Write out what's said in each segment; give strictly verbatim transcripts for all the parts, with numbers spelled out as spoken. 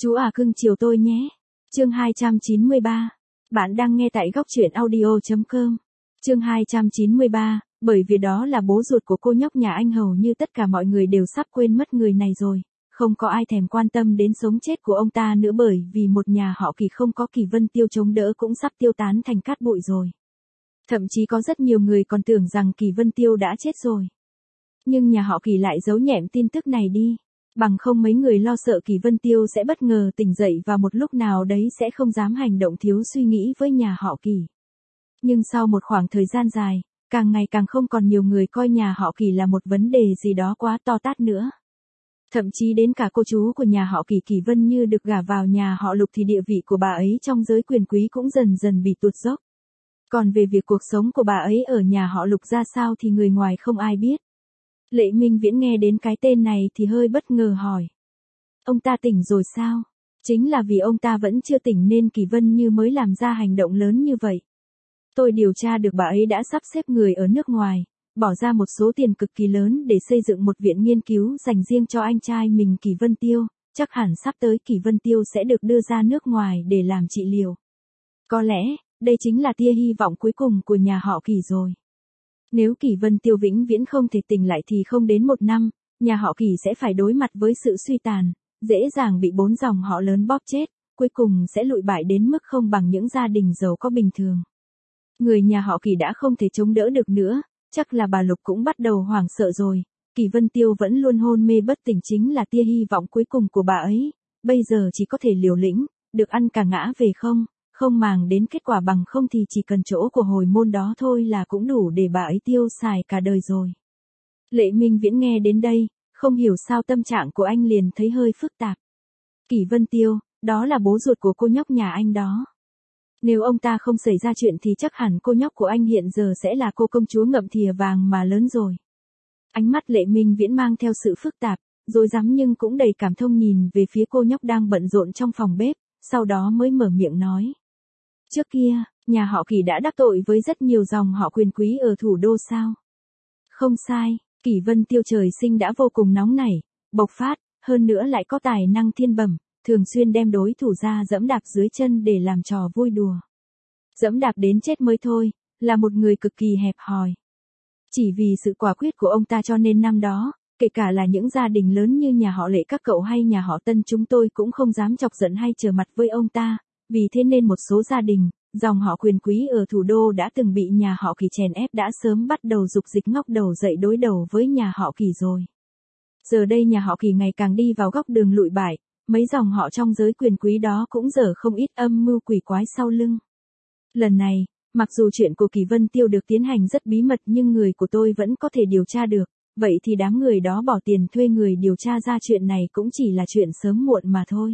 Chú à cưng chiều tôi nhé. Chương hai trăm chín mươi ba. Bạn đang nghe tại góc truyện audio chấm com. Chương hai trăm chín mươi ba, bởi vì đó là bố ruột của cô nhóc nhà anh, hầu như tất cả mọi người đều sắp quên mất người này rồi. Không có ai thèm quan tâm đến sống chết của ông ta nữa, bởi vì một nhà họ Kỳ không có Kỳ Vân Tiêu chống đỡ cũng sắp tiêu tán thành cát bụi rồi. Thậm chí có rất nhiều người còn tưởng rằng Kỳ Vân Tiêu đã chết rồi. Nhưng nhà họ Kỳ lại giấu nhẹm tin tức này đi. Bằng không mấy người lo sợ Kỳ Vân Tiêu sẽ bất ngờ tỉnh dậy và một lúc nào đấy sẽ không dám hành động thiếu suy nghĩ với nhà họ Kỳ. Nhưng sau một khoảng thời gian dài, càng ngày càng không còn nhiều người coi nhà họ Kỳ là một vấn đề gì đó quá to tát nữa. Thậm chí đến cả cô chú của nhà họ Kỳ, Kỳ Vân Như được gả vào nhà họ Lục thì địa vị của bà ấy trong giới quyền quý cũng dần dần bị tụt dốc. Còn về việc cuộc sống của bà ấy ở nhà họ Lục ra sao thì người ngoài không ai biết. Lệ Minh Viễn nghe đến cái tên này thì hơi bất ngờ hỏi. Ông ta tỉnh rồi sao? Chính là vì ông ta vẫn chưa tỉnh nên Kỳ Vân Như mới làm ra hành động lớn như vậy. Tôi điều tra được bà ấy đã sắp xếp người ở nước ngoài, bỏ ra một số tiền cực kỳ lớn để xây dựng một viện nghiên cứu dành riêng cho anh trai mình Kỳ Vân Tiêu, chắc hẳn sắp tới Kỳ Vân Tiêu sẽ được đưa ra nước ngoài để làm trị liệu. Có lẽ, đây chính là tia hy vọng cuối cùng của nhà họ Kỳ rồi. Nếu Kỳ Vân Tiêu vĩnh viễn không thể tỉnh lại thì không đến một năm, nhà họ Kỳ sẽ phải đối mặt với sự suy tàn, dễ dàng bị bốn dòng họ lớn bóp chết, cuối cùng sẽ lụi bại đến mức không bằng những gia đình giàu có bình thường. Người nhà họ Kỳ đã không thể chống đỡ được nữa, chắc là bà Lục cũng bắt đầu hoảng sợ rồi. Kỳ Vân Tiêu vẫn luôn hôn mê bất tỉnh chính là tia hy vọng cuối cùng của bà ấy, bây giờ chỉ có thể liều lĩnh, được ăn cả ngã về không, không màng đến kết quả, bằng không thì chỉ cần chỗ của hồi môn đó thôi là cũng đủ để bà ấy tiêu xài cả đời rồi. Lệ Minh Viễn nghe đến đây, không hiểu sao tâm trạng của anh liền thấy hơi phức tạp. Kỳ Vân Tiêu, đó là bố ruột của cô nhóc nhà anh đó. Nếu ông ta không xảy ra chuyện thì chắc hẳn cô nhóc của anh hiện giờ sẽ là cô công chúa ngậm thìa vàng mà lớn rồi. Ánh mắt Lệ Minh Viễn mang theo sự phức tạp, rối rắm nhưng cũng đầy cảm thông nhìn về phía cô nhóc đang bận rộn trong phòng bếp, sau đó mới mở miệng nói. Trước kia, nhà họ Kỳ đã đắc tội với rất nhiều dòng họ quyền quý ở thủ đô sao? Không sai, Kỳ Vân Tiêu trời sinh đã vô cùng nóng nảy, bộc phát, hơn nữa lại có tài năng thiên bẩm, thường xuyên đem đối thủ ra dẫm đạp dưới chân để làm trò vui đùa. Dẫm đạp đến chết mới thôi, là một người cực kỳ hẹp hòi. Chỉ vì sự quả quyết của ông ta cho nên năm đó, kể cả là những gia đình lớn như nhà họ Lệ các cậu hay nhà họ Tân chúng tôi cũng không dám chọc giận hay trở mặt với ông ta, vì thế nên một số gia đình, dòng họ quyền quý ở thủ đô đã từng bị nhà họ Kỳ chèn ép đã sớm bắt đầu dục dịch ngóc đầu dậy đối đầu với nhà họ Kỳ rồi. Giờ đây nhà họ Kỳ ngày càng đi vào góc đường lụi bại, mấy dòng họ trong giới quyền quý đó cũng dở không ít âm mưu quỷ quái sau lưng. Lần này, mặc dù chuyện của Kỳ Vân Tiêu được tiến hành rất bí mật nhưng người của tôi vẫn có thể điều tra được, vậy thì đám người đó bỏ tiền thuê người điều tra ra chuyện này cũng chỉ là chuyện sớm muộn mà thôi.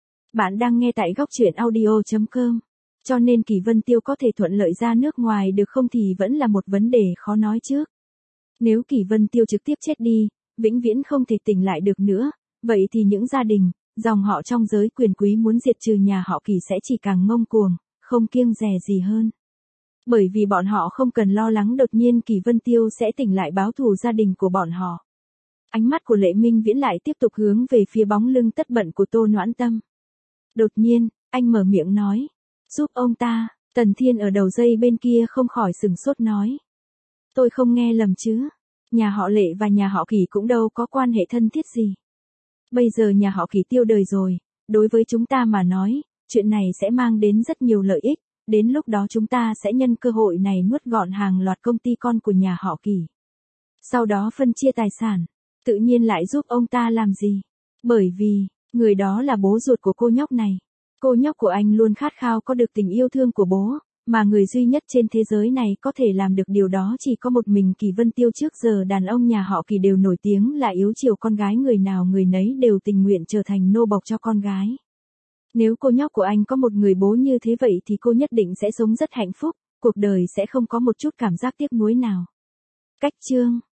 Bạn đang nghe tại góc truyện audio chấm com, cho nên Kỳ Vân Tiêu có thể thuận lợi ra nước ngoài được không thì vẫn là một vấn đề khó nói trước. Nếu Kỳ Vân Tiêu trực tiếp chết đi, vĩnh viễn không thể tỉnh lại được nữa, vậy thì những gia đình, dòng họ trong giới quyền quý muốn diệt trừ nhà họ Kỳ sẽ chỉ càng ngông cuồng, không kiêng dè gì hơn. Bởi vì bọn họ không cần lo lắng đột nhiên Kỳ Vân Tiêu sẽ tỉnh lại báo thù gia đình của bọn họ. Ánh mắt của Lệ Minh Viễn lại tiếp tục hướng về phía bóng lưng tất bận của Tô Noãn Tâm. Đột nhiên, anh mở miệng nói, giúp ông ta. Tần Thiên ở đầu dây bên kia không khỏi sừng sốt nói. Tôi không nghe lầm chứ, nhà họ Lệ và nhà họ Kỳ cũng đâu có quan hệ thân thiết gì. Bây giờ nhà họ Kỳ tiêu đời rồi, đối với chúng ta mà nói, chuyện này sẽ mang đến rất nhiều lợi ích, đến lúc đó chúng ta sẽ nhân cơ hội này nuốt gọn hàng loạt công ty con của nhà họ Kỳ. Sau đó phân chia tài sản, tự nhiên lại giúp ông ta làm gì? Bởi vì, người đó là bố ruột của cô nhóc này. Cô nhóc của anh luôn khát khao có được tình yêu thương của bố, mà người duy nhất trên thế giới này có thể làm được điều đó chỉ có một mình Kỳ Vân Tiêu. Trước giờ đàn ông nhà họ Kỳ đều nổi tiếng là yếu chiều con gái, người nào người nấy đều tình nguyện trở thành nô bộc cho con gái. Nếu cô nhóc của anh có một người bố như thế vậy thì cô nhất định sẽ sống rất hạnh phúc, cuộc đời sẽ không có một chút cảm giác tiếc nuối nào. Cách chương